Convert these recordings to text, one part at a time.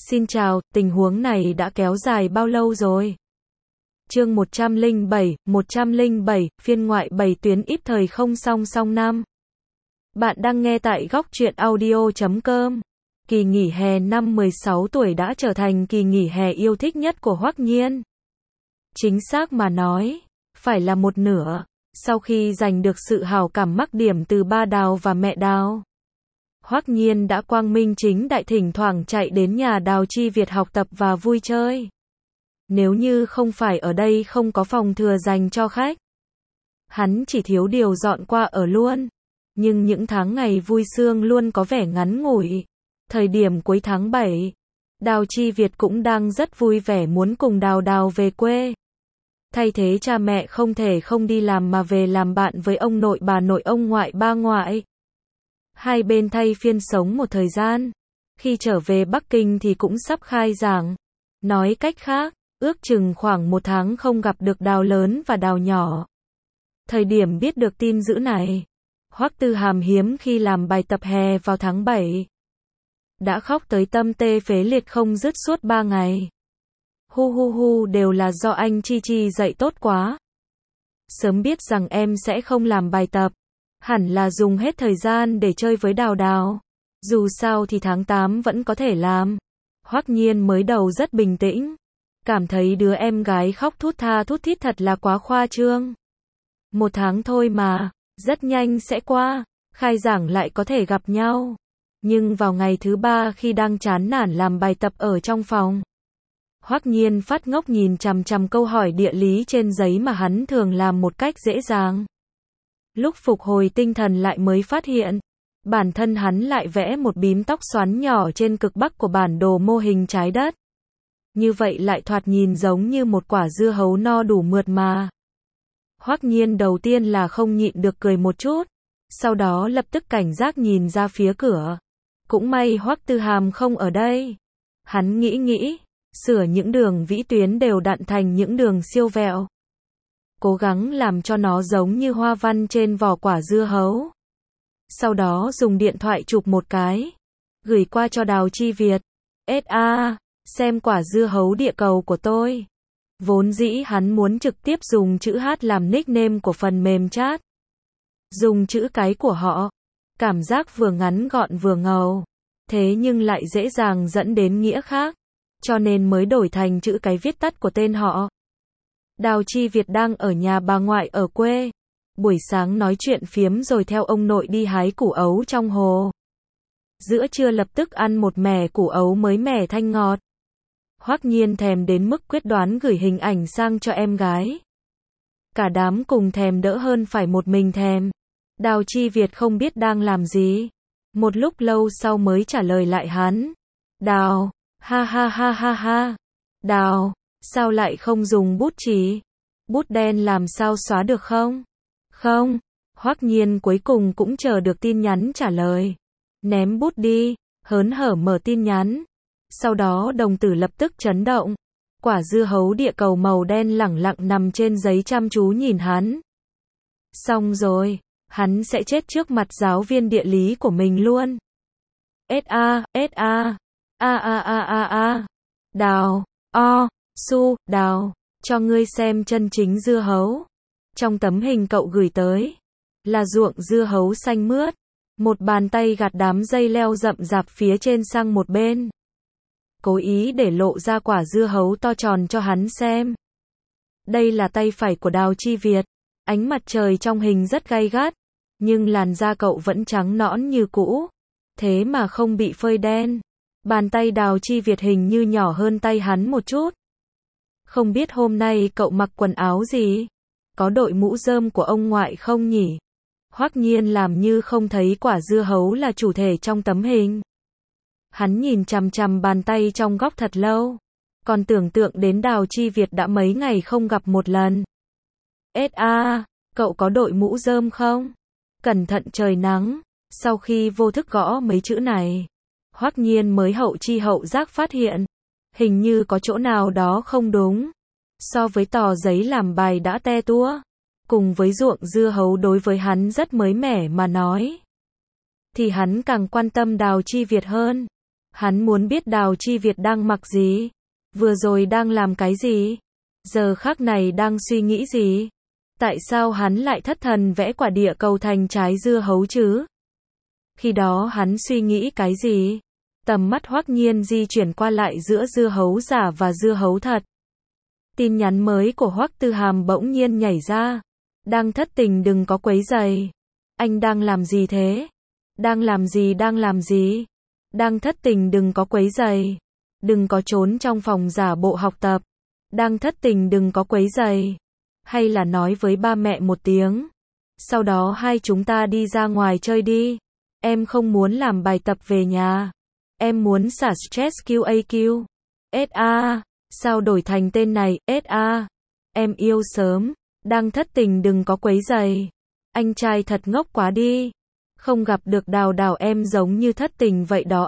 Xin chào, tình huống này đã kéo dài bao lâu rồi? Chương 107, phiên ngoại 7 tuyến ít thời không song song năm. Bạn đang nghe tại góc truyện audio.com. Kỳ nghỉ hè năm 16 tuổi đã trở thành kỳ nghỉ hè yêu thích nhất của Hoắc Nhiên. Chính xác mà nói, phải là một nửa, sau khi giành được sự hảo cảm mắc điểm từ ba Đào và mẹ Đào. Hoắc Nhiên đã quang minh chính đại thỉnh thoảng chạy đến nhà Đào Chi Việt học tập và vui chơi. Nếu như không phải ở đây không có phòng thừa dành cho khách, hắn chỉ thiếu điều dọn qua ở luôn. Nhưng những tháng ngày vui sướng luôn có vẻ ngắn ngủi. Thời điểm cuối tháng 7, Đào Chi Việt cũng đang rất vui vẻ muốn cùng Đào về quê. Thay thế cha mẹ không thể không đi làm mà về làm bạn với ông nội bà nội ông ngoại ba ngoại. Hai bên thay phiên sống một thời gian. Khi trở về Bắc Kinh thì cũng sắp khai giảng. Nói cách khác, ước chừng khoảng một tháng không gặp được Đào lớn và Đào nhỏ. Thời điểm biết được tin dữ này, Hoắc Tư Hàm hiếm khi làm bài tập hè vào tháng 7. Đã khóc tới tâm tê phế liệt không dứt suốt 3 ngày. Hu đều là do anh Chi dạy tốt quá. Sớm biết rằng em sẽ không làm bài tập, hẳn là dùng hết thời gian để chơi với Đào. Dù sao thì tháng 8 vẫn có thể làm. Hoắc Nhiên mới đầu rất bình tĩnh, cảm thấy đứa em gái khóc thút tha thút thít thật là quá khoa trương. Một tháng thôi mà, rất nhanh sẽ qua, khai giảng lại có thể gặp nhau. Nhưng vào ngày thứ 3 khi đang chán nản làm bài tập ở trong phòng, Hoắc Nhiên phát ngốc nhìn chằm chằm câu hỏi địa lý trên giấy mà hắn thường làm một cách dễ dàng. Lúc phục hồi tinh thần lại mới phát hiện, bản thân hắn lại vẽ một bím tóc xoắn nhỏ trên cực bắc của bản đồ mô hình trái đất. Như vậy lại thoạt nhìn giống như một quả dưa hấu no đủ mượt mà. Hoắc Nhiên đầu tiên là không nhịn được cười một chút, sau đó lập tức cảnh giác nhìn ra phía cửa. Cũng may Hoắc Tư Hàm không ở đây. Hắn nghĩ, sửa những đường vĩ tuyến đều đặn thành những đường siêu vẹo. Cố gắng làm cho nó giống như hoa văn trên vỏ quả dưa hấu. Sau đó dùng điện thoại chụp một cái, gửi qua cho Đào Chi Việt. SA, xem quả dưa hấu địa cầu của tôi. Vốn dĩ hắn muốn trực tiếp dùng chữ H làm nickname của phần mềm chat. Dùng chữ cái của họ, cảm giác vừa ngắn gọn vừa ngầu. Thế nhưng lại dễ dàng dẫn đến nghĩa khác, cho nên mới đổi thành chữ cái viết tắt của tên họ. Đào Chi Việt đang ở nhà bà ngoại ở quê. Buổi sáng nói chuyện phiếm rồi theo ông nội đi hái củ ấu trong hồ. Giữa trưa lập tức ăn một mẻ củ ấu mới mẻ thanh ngọt. Hoắc Nhiên thèm đến mức quyết đoán gửi hình ảnh sang cho em gái. Cả đám cùng thèm đỡ hơn phải một mình thèm. Đào Chi Việt không biết đang làm gì. Một lúc lâu sau mới trả lời lại hắn. Đào, ha. Đào, sao lại không dùng bút chì? Bút đen làm sao xóa được không? Không. Hoắc Nhiên cuối cùng cũng chờ được tin nhắn trả lời. Ném bút đi, hớn hở mở tin nhắn. Sau đó đồng tử lập tức chấn động. Quả dưa hấu địa cầu màu đen lẳng lặng nằm trên giấy chăm chú nhìn hắn. Xong rồi, hắn sẽ chết trước mặt giáo viên địa lý của mình luôn. SA, Đào, Đào, cho ngươi xem chân chính dưa hấu. Trong tấm hình cậu gửi tới, là ruộng dưa hấu xanh mướt. Một bàn tay gạt đám dây leo rậm rạp phía trên sang một bên. Cố ý để lộ ra quả dưa hấu to tròn cho hắn xem. Đây là tay phải của Đào Chi Việt. Ánh mặt trời trong hình rất gay gắt, nhưng làn da cậu vẫn trắng nõn như cũ. Thế mà không bị phơi đen. Bàn tay Đào Chi Việt hình như nhỏ hơn tay hắn một chút. Không biết hôm nay cậu mặc quần áo gì? Có đội mũ rơm của ông ngoại không nhỉ? Hoắc Nhiên làm như không thấy quả dưa hấu là chủ thể trong tấm hình. Hắn nhìn chằm chằm bàn tay trong góc thật lâu. Còn tưởng tượng đến Đào Chi Việt đã mấy ngày không gặp một lần. SA, cậu có đội mũ rơm không? Cẩn thận trời nắng. Sau khi vô thức gõ mấy chữ này, Hoắc Nhiên mới hậu chi hậu giác phát hiện. Hình như có chỗ nào đó không đúng. So với tờ giấy làm bài đã te tua, cùng với ruộng dưa hấu đối với hắn rất mới mẻ mà nói, thì hắn càng quan tâm Đào Chi Việt hơn. Hắn muốn biết Đào Chi Việt đang mặc gì, vừa rồi đang làm cái gì, giờ khắc này đang suy nghĩ gì. Tại sao hắn lại thất thần vẽ quả địa cầu thành trái dưa hấu chứ? Khi đó hắn suy nghĩ cái gì? Tầm mắt Hoắc Nhiên di chuyển qua lại giữa dưa hấu giả và dưa hấu thật. Tin nhắn mới của Hoắc Tư Hàm bỗng nhiên nhảy ra. Đang thất tình đừng có quấy rầy. Anh đang làm gì thế? Đang làm gì? Đang thất tình đừng có quấy rầy. Đừng có trốn trong phòng giả bộ học tập. Đang thất tình đừng có quấy rầy. Hay là nói với ba mẹ một tiếng. Sau đó hai chúng ta đi ra ngoài chơi đi. Em không muốn làm bài tập về nhà. Em muốn xả stress QAQ. SA. Sao đổi thành tên này, SA? Em yêu sớm. Đang thất tình đừng có quấy rầy. Anh trai thật ngốc quá đi. Không gặp được Đào Đào em giống như thất tình vậy đó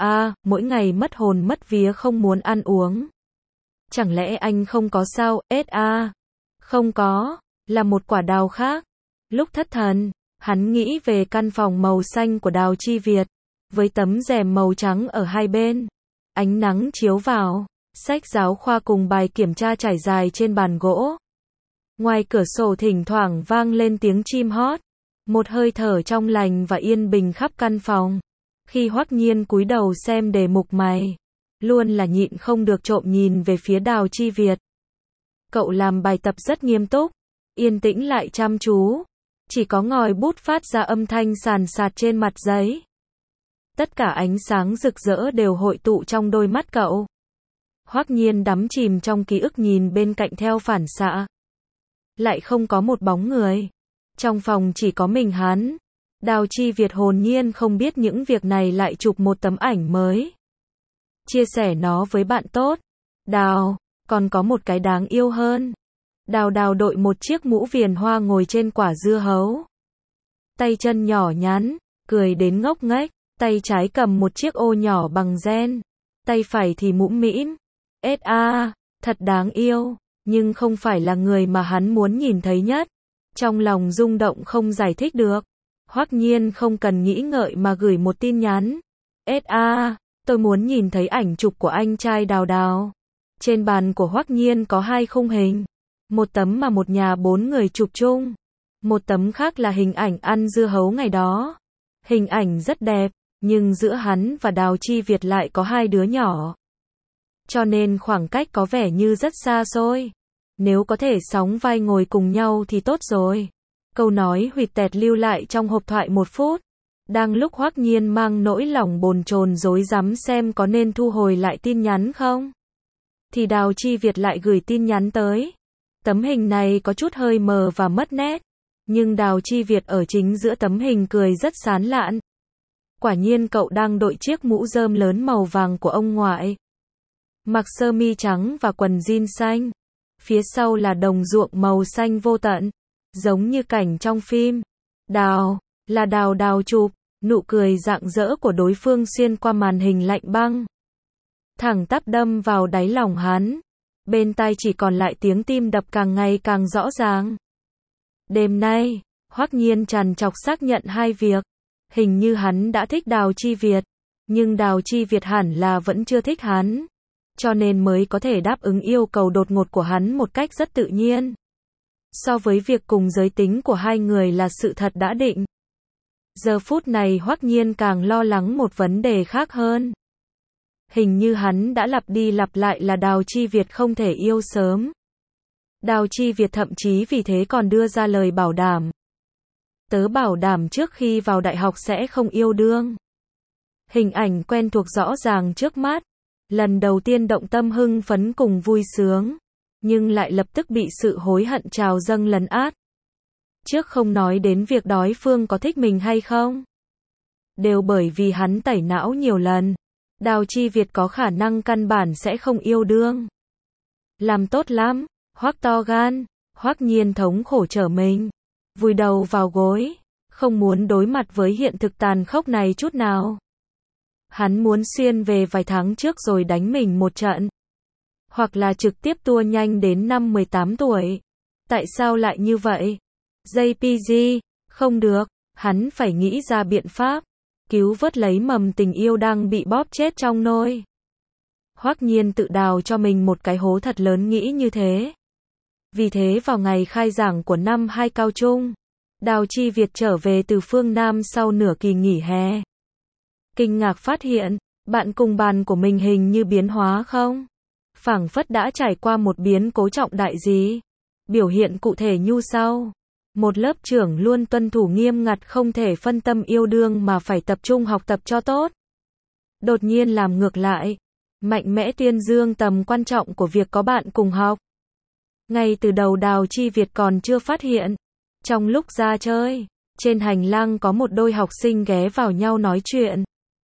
mỗi ngày mất hồn mất vía không muốn ăn uống. Chẳng lẽ anh không có sao, SA? Không có, là một quả đào khác. Lúc thất thần, hắn nghĩ về căn phòng màu xanh của Đào Chi Việt, với tấm rèm màu trắng ở hai bên. Ánh nắng chiếu vào, sách giáo khoa cùng bài kiểm tra trải dài trên bàn gỗ. Ngoài cửa sổ thỉnh thoảng vang lên tiếng chim hót, một hơi thở trong lành và yên bình khắp căn phòng. Khi Hoắc Nhiên cúi đầu xem đề mục mày, luôn là nhịn không được trộm nhìn về phía Đào Chi Việt. Cậu làm bài tập rất nghiêm túc, yên tĩnh lại chăm chú, chỉ có ngòi bút phát ra âm thanh sàn sạt trên mặt giấy. Tất cả ánh sáng rực rỡ đều hội tụ trong đôi mắt cậu. Hoắc Nhiên đắm chìm trong ký ức nhìn bên cạnh theo phản xạ. Lại không có một bóng người. Trong phòng chỉ có mình hắn. Đào Chi Việt hồn nhiên không biết những việc này lại chụp một tấm ảnh mới. Chia sẻ nó với bạn tốt. Đào, còn có một cái đáng yêu hơn. Đào Đào đội một chiếc mũ viền hoa ngồi trên quả dưa hấu. Tay chân nhỏ nhắn, cười đến ngốc nghếch. Tay trái cầm một chiếc ô nhỏ bằng ren. Tay phải thì mũm mĩm. SA, thật đáng yêu, nhưng không phải là người mà hắn muốn nhìn thấy nhất. Trong lòng rung động không giải thích được. Hoắc Nhiên không cần nghĩ ngợi mà gửi một tin nhắn. SA, tôi muốn nhìn thấy ảnh chụp của anh trai Đào Đào. Trên bàn của Hoắc Nhiên có hai khung hình. Một tấm mà một nhà 4 người chụp chung. Một tấm khác là hình ảnh ăn dưa hấu ngày đó. Hình ảnh rất đẹp, nhưng giữa hắn và Đào Chi Việt lại có hai đứa nhỏ. Cho nên khoảng cách có vẻ như rất xa xôi. Nếu có thể sóng vai ngồi cùng nhau thì tốt rồi. Câu nói huỵch tẹt lưu lại trong hộp thoại 1 phút. Đang lúc Hoắc Nhiên mang nỗi lòng bồn chồn rối rắm xem có nên thu hồi lại tin nhắn không, thì Đào Chi Việt lại gửi tin nhắn tới. Tấm hình này có chút hơi mờ và mất nét, nhưng Đào Chi Việt ở chính giữa tấm hình cười rất sán lạn. Quả nhiên cậu đang đội chiếc mũ rơm lớn màu vàng của ông ngoại. Mặc sơ mi trắng và quần jean xanh. Phía sau là đồng ruộng màu xanh vô tận, giống như cảnh trong phim. Đào, là Đào Đào chụp, nụ cười rạng rỡ của đối phương xuyên qua màn hình lạnh băng. Thẳng tắp đâm vào đáy lòng hắn. Bên tai chỉ còn lại tiếng tim đập càng ngày càng rõ ràng. Đêm nay, Hoắc Nhiên trằn trọc xác nhận hai việc. Hình như hắn đã thích Đào Chi Việt, nhưng Đào Chi Việt hẳn là vẫn chưa thích hắn. Cho nên mới có thể đáp ứng yêu cầu đột ngột của hắn một cách rất tự nhiên. So với việc cùng giới tính của hai người là sự thật đã định. Giờ phút này Hoắc Nhiên càng lo lắng một vấn đề khác hơn. Hình như hắn đã lặp đi lặp lại là Đào Chi Việt không thể yêu sớm. Đào Chi Việt thậm chí vì thế còn đưa ra lời bảo đảm. Tớ bảo đảm trước khi vào đại học sẽ không yêu đương. Hình ảnh quen thuộc rõ ràng trước mắt. Lần đầu tiên động tâm hưng phấn cùng vui sướng, nhưng lại lập tức bị sự hối hận trào dâng lấn át. Trước không nói đến việc đối phương có thích mình hay không. Đều bởi vì hắn tẩy não nhiều lần. Đào Chi Việt có khả năng căn bản sẽ không yêu đương. Làm tốt lắm, Hoắc to gan. Hoắc Nhiên thống khổ trở mình, vùi đầu vào gối, không muốn đối mặt với hiện thực tàn khốc này chút nào. Hắn muốn xuyên về vài tháng trước rồi đánh mình một trận. Hoặc là trực tiếp tua nhanh đến năm 18 tuổi. Tại sao lại như vậy? JPG, không được, hắn phải nghĩ ra biện pháp. cứu vớt lấy mầm tình yêu đang bị bóp chết trong nôi. Hoắc Nhiên tự đào cho mình một cái hố thật lớn nghĩ như thế. Vì thế vào ngày khai giảng của năm 2 cao trung, Đào Chi Việt trở về từ phương Nam sau nửa kỳ nghỉ hè. Kinh ngạc phát hiện, bạn cùng bàn của mình hình như biến hóa không? Phảng phất đã trải qua một biến cố trọng đại gì? Biểu hiện cụ thể như sau. Một lớp trưởng luôn tuân thủ nghiêm ngặt không thể phân tâm yêu đương mà phải tập trung học tập cho tốt. Đột nhiên làm ngược lại, mạnh mẽ tuyên dương tầm quan trọng của việc có bạn cùng học. Ngay từ đầu Đào Chi Việt còn chưa phát hiện. Trong lúc ra chơi, trên hành lang có một đôi học sinh ghé vào nhau nói chuyện.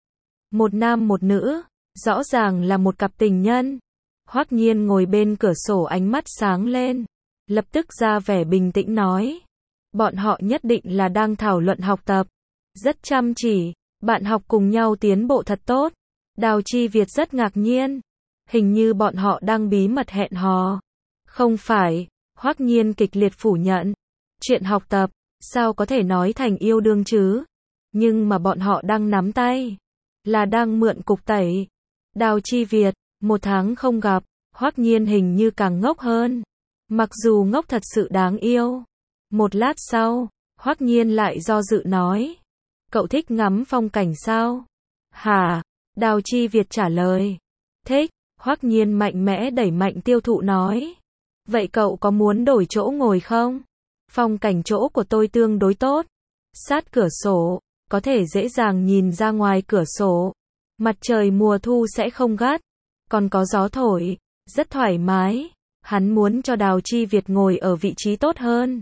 Một nam một nữ, rõ ràng là một cặp tình nhân. Hoắc Nhiên ngồi bên cửa sổ ánh mắt sáng lên, lập tức ra vẻ bình tĩnh nói. Bọn họ nhất định là đang thảo luận học tập. Rất chăm chỉ, bạn học cùng nhau tiến bộ thật tốt. Đào Chi Việt rất ngạc nhiên. Hình như bọn họ đang bí mật hẹn hò. Không phải, Hoắc Nhiên kịch liệt phủ nhận. Chuyện học tập, sao có thể nói thành yêu đương chứ? Nhưng mà bọn họ đang nắm tay. Là đang mượn cục tẩy. Đào Chi Việt, 1 tháng không gặp, Hoắc Nhiên hình như càng ngốc hơn. Mặc dù ngốc thật sự đáng yêu. Một lát sau, Hoắc Nhiên lại do dự nói. Cậu thích ngắm phong cảnh sao? Hả? Đào Chi Việt trả lời. Thích, Hoắc Nhiên mạnh mẽ đẩy mạnh tiêu thụ nói. Vậy cậu có muốn đổi chỗ ngồi không? Phong cảnh chỗ của tôi tương đối tốt. Sát cửa sổ, có thể dễ dàng nhìn ra ngoài cửa sổ. Mặt trời mùa thu sẽ không gắt. Còn có gió thổi, rất thoải mái. Hắn muốn cho Đào Chi Việt ngồi ở vị trí tốt hơn.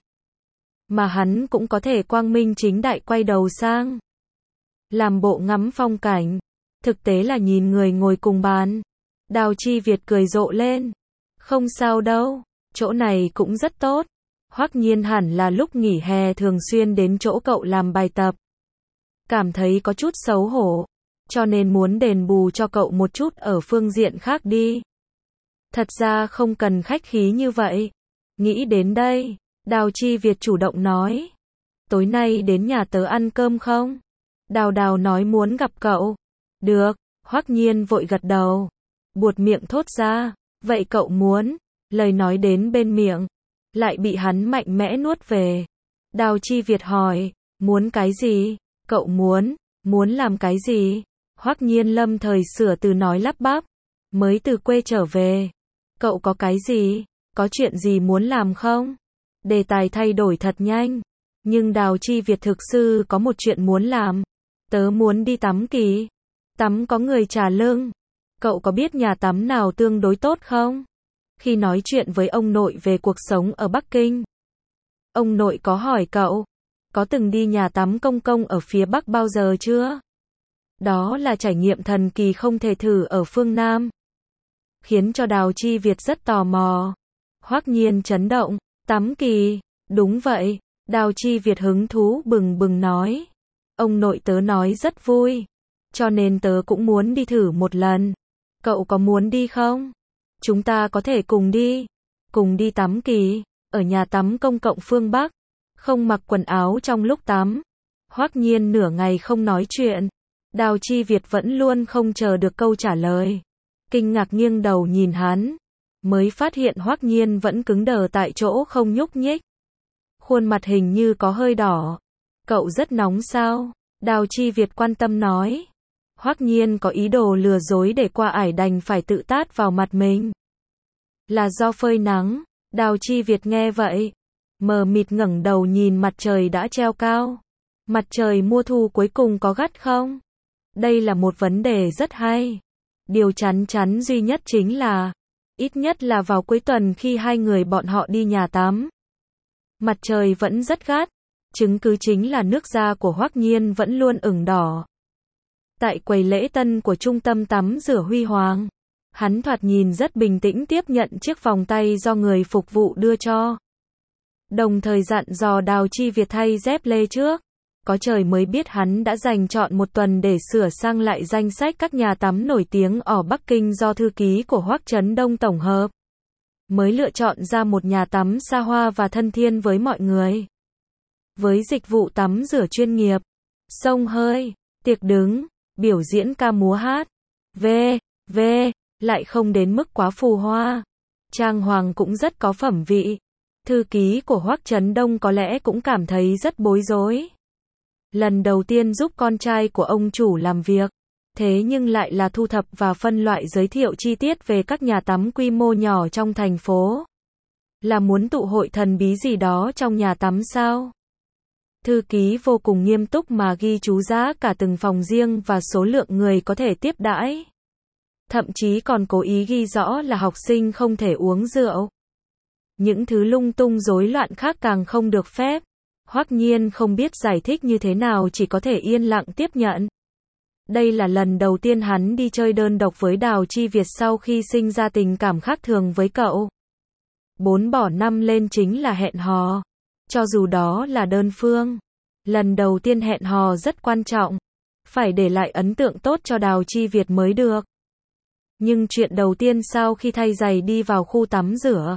Mà hắn cũng có thể quang minh chính đại quay đầu sang. Làm bộ ngắm phong cảnh. Thực tế là nhìn người ngồi cùng bàn. Đào Chi Việt cười rộ lên. Không sao đâu, chỗ này cũng rất tốt. Hoắc Nhiên hẳn là lúc nghỉ hè thường xuyên đến chỗ cậu làm bài tập. Cảm thấy có chút xấu hổ. Cho nên muốn đền bù cho cậu một chút ở phương diện khác đi. Thật ra không cần khách khí như vậy. Nghĩ đến đây, Đào Chi Việt chủ động nói. Tối nay đến nhà tớ ăn cơm không? Đào Đào nói muốn gặp cậu. Được, Hoắc Nhiên vội gật đầu. Buột miệng thốt ra. Vậy cậu muốn? Lời nói đến bên miệng. Lại bị hắn mạnh mẽ nuốt về. Đào Chi Việt hỏi. Muốn cái gì? Cậu muốn làm cái gì? Hoắc Nhiên lâm thời sửa từ nói lắp bắp. Mới từ quê trở về. Cậu có cái gì? Có chuyện gì muốn làm không? Đề tài thay đổi thật nhanh. Nhưng Đào Chi Việt thực sự có một chuyện muốn làm. Tớ muốn đi tắm kỳ. Tắm có người trả lương. Cậu có biết nhà tắm nào tương đối tốt không? Khi nói chuyện với ông nội về cuộc sống ở Bắc Kinh, ông nội có hỏi cậu, có từng đi nhà tắm công cộng ở phía Bắc bao giờ chưa? Đó là trải nghiệm thần kỳ không thể thử ở phương Nam. Khiến cho Đào Chi Việt rất tò mò. Hoắc Nhiên chấn động, tắm kỳ, đúng vậy, Đào Chi Việt hứng thú bừng bừng nói. Ông nội tớ nói rất vui, cho nên tớ cũng muốn đi thử một lần. Cậu có muốn đi không? Chúng ta có thể cùng đi tắm kỳ, ở nhà tắm công cộng phương Bắc, không mặc quần áo trong lúc tắm. Hoắc Nhiên nửa ngày không nói chuyện. Đào Chi Việt vẫn luôn không chờ được câu trả lời. Kinh ngạc nghiêng đầu nhìn hắn, mới phát hiện Hoắc Nhiên vẫn cứng đờ tại chỗ không nhúc nhích. Khuôn mặt hình như có hơi đỏ. Cậu rất nóng sao? Đào Chi Việt quan tâm nói. Hoắc Nhiên có ý đồ lừa dối để qua ải đành phải tự tát vào mặt mình. Là do phơi nắng. Đào Chi Việt nghe vậy, mờ mịt ngẩng đầu nhìn mặt trời đã treo cao. Mặt trời mùa thu cuối cùng có gắt không? Đây là một vấn đề rất hay. Điều chắn chắn duy nhất chính là, ít nhất là vào cuối tuần khi hai người bọn họ đi nhà tắm, mặt trời vẫn rất gắt. Chứng cứ chính là nước da của Hoắc Nhiên vẫn luôn ửng đỏ. Tại quầy lễ tân của trung tâm tắm rửa Huy Hoàng, hắn thoạt nhìn rất bình tĩnh tiếp nhận chiếc vòng tay do người phục vụ đưa cho. Đồng thời dặn dò Đào Chi Việt thay dép lê trước. Có trời mới biết hắn đã dành trọn một tuần để sửa sang lại danh sách các nhà tắm nổi tiếng ở Bắc Kinh do thư ký của Hoắc Chấn Đông tổng hợp. Mới lựa chọn ra một nhà tắm xa hoa và thân thiện với mọi người. Với dịch vụ tắm rửa chuyên nghiệp, xông hơi, tiệc đứng, biểu diễn ca múa hát. V. Lại không đến mức quá phù hoa. Trang hoàng cũng rất có phẩm vị. Thư ký của Hoắc Chấn Đông có lẽ cũng cảm thấy rất bối rối. Lần đầu tiên giúp con trai của ông chủ làm việc, thế nhưng lại là thu thập và phân loại giới thiệu chi tiết về các nhà tắm quy mô nhỏ trong thành phố. Là muốn tụ hội thần bí gì đó trong nhà tắm sao? Thư ký vô cùng nghiêm túc mà ghi chú giá cả từng phòng riêng và số lượng người có thể tiếp đãi. Thậm chí còn cố ý ghi rõ là học sinh không thể uống rượu. Những thứ lung tung rối loạn khác càng không được phép. Hoắc Nhiên không biết giải thích như thế nào, chỉ có thể yên lặng tiếp nhận. Đây là lần đầu tiên hắn đi chơi đơn độc với Đào Chi Việt sau khi sinh ra tình cảm khác thường với cậu. 4 bỏ 5 lên chính là hẹn hò. Cho dù đó là đơn phương. Lần đầu tiên hẹn hò rất quan trọng. Phải để lại ấn tượng tốt cho Đào Chi Việt mới được. Nhưng chuyện đầu tiên sau khi thay giày đi vào khu tắm rửa,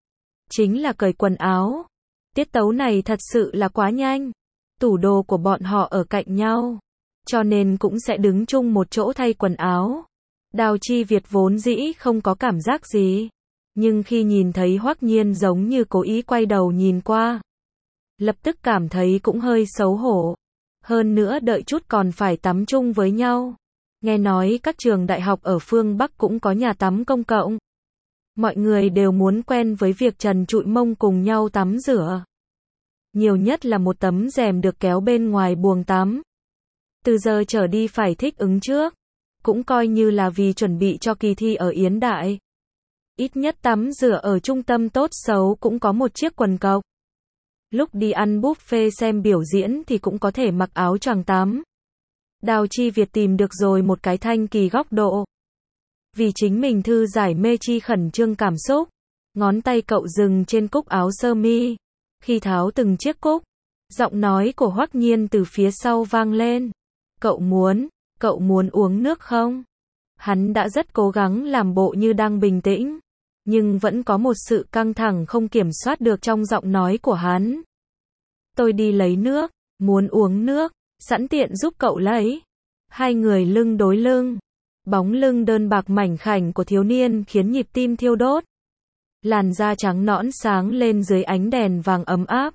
chính là cởi quần áo. Tiết tấu này thật sự là quá nhanh. Tủ đồ của bọn họ ở cạnh nhau, cho nên cũng sẽ đứng chung một chỗ thay quần áo. Đào Chi Việt vốn dĩ không có cảm giác gì. Nhưng khi nhìn thấy Hoắc Nhiên giống như cố ý quay đầu nhìn qua, lập tức cảm thấy cũng hơi xấu hổ. Hơn nữa đợi chút còn phải tắm chung với nhau. Nghe nói các trường đại học ở phương Bắc cũng có nhà tắm công cộng. Mọi người đều muốn quen với việc trần trụi mông cùng nhau tắm rửa. Nhiều nhất là một tấm rèm được kéo bên ngoài buồng tắm. Từ giờ trở đi phải thích ứng trước. Cũng coi như là vì chuẩn bị cho kỳ thi ở Yến Đại. Ít nhất tắm rửa ở trung tâm tốt xấu cũng có một chiếc quần cộc. Lúc đi ăn buffet xem biểu diễn thì cũng có thể mặc áo choàng tắm. Đào Chi Việt tìm được rồi một cái thanh kỳ góc độ. Vì chính mình thư giải mê chi khẩn trương cảm xúc. Ngón tay cậu dừng trên cúc áo sơ mi. Khi tháo từng chiếc cúc, giọng nói của Hoắc Nhiên từ phía sau vang lên. Cậu muốn uống nước không? Hắn đã rất cố gắng làm bộ như đang bình tĩnh. Nhưng vẫn có một sự căng thẳng không kiểm soát được trong giọng nói của hắn. Tôi đi lấy nước, muốn uống nước, sẵn tiện giúp cậu lấy. Hai người lưng đối lưng. Bóng lưng đơn bạc mảnh khảnh của thiếu niên khiến nhịp tim thiêu đốt. Làn da trắng nõn sáng lên dưới ánh đèn vàng ấm áp.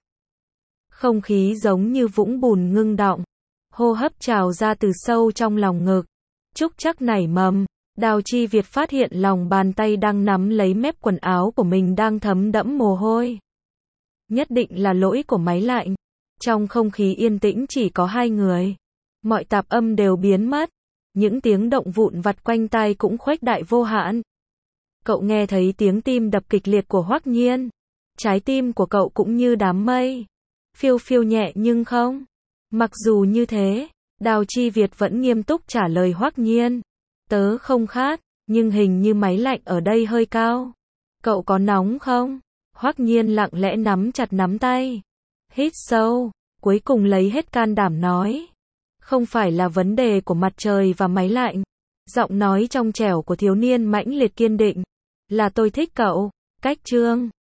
Không khí giống như vũng bùn ngưng đọng. Hô hấp trào ra từ sâu trong lòng ngực. Trúc chắc nảy mầm. Đào Chi Việt phát hiện lòng bàn tay đang nắm lấy mép quần áo của mình đang thấm đẫm mồ hôi. Nhất định là lỗi của máy lạnh. Trong không khí yên tĩnh chỉ có hai người. Mọi tạp âm đều biến mất. Những tiếng động vụn vặt quanh tai cũng khuếch đại vô hạn. Cậu nghe thấy tiếng tim đập kịch liệt của Hoắc Nhiên. Trái tim của cậu cũng như đám mây. Phiêu phiêu nhẹ nhưng không. Mặc dù như thế, Đào Chi Việt vẫn nghiêm túc trả lời Hoắc Nhiên. Tớ không khát, nhưng hình như máy lạnh ở đây hơi cao. Cậu có nóng không? Hoắc Nhiên lặng lẽ nắm chặt nắm tay. Hít sâu, cuối cùng lấy hết can đảm nói. Không phải là vấn đề của mặt trời và máy lạnh. Giọng nói trong trẻo của thiếu niên mãnh liệt kiên định. Là tôi thích cậu. Cách chương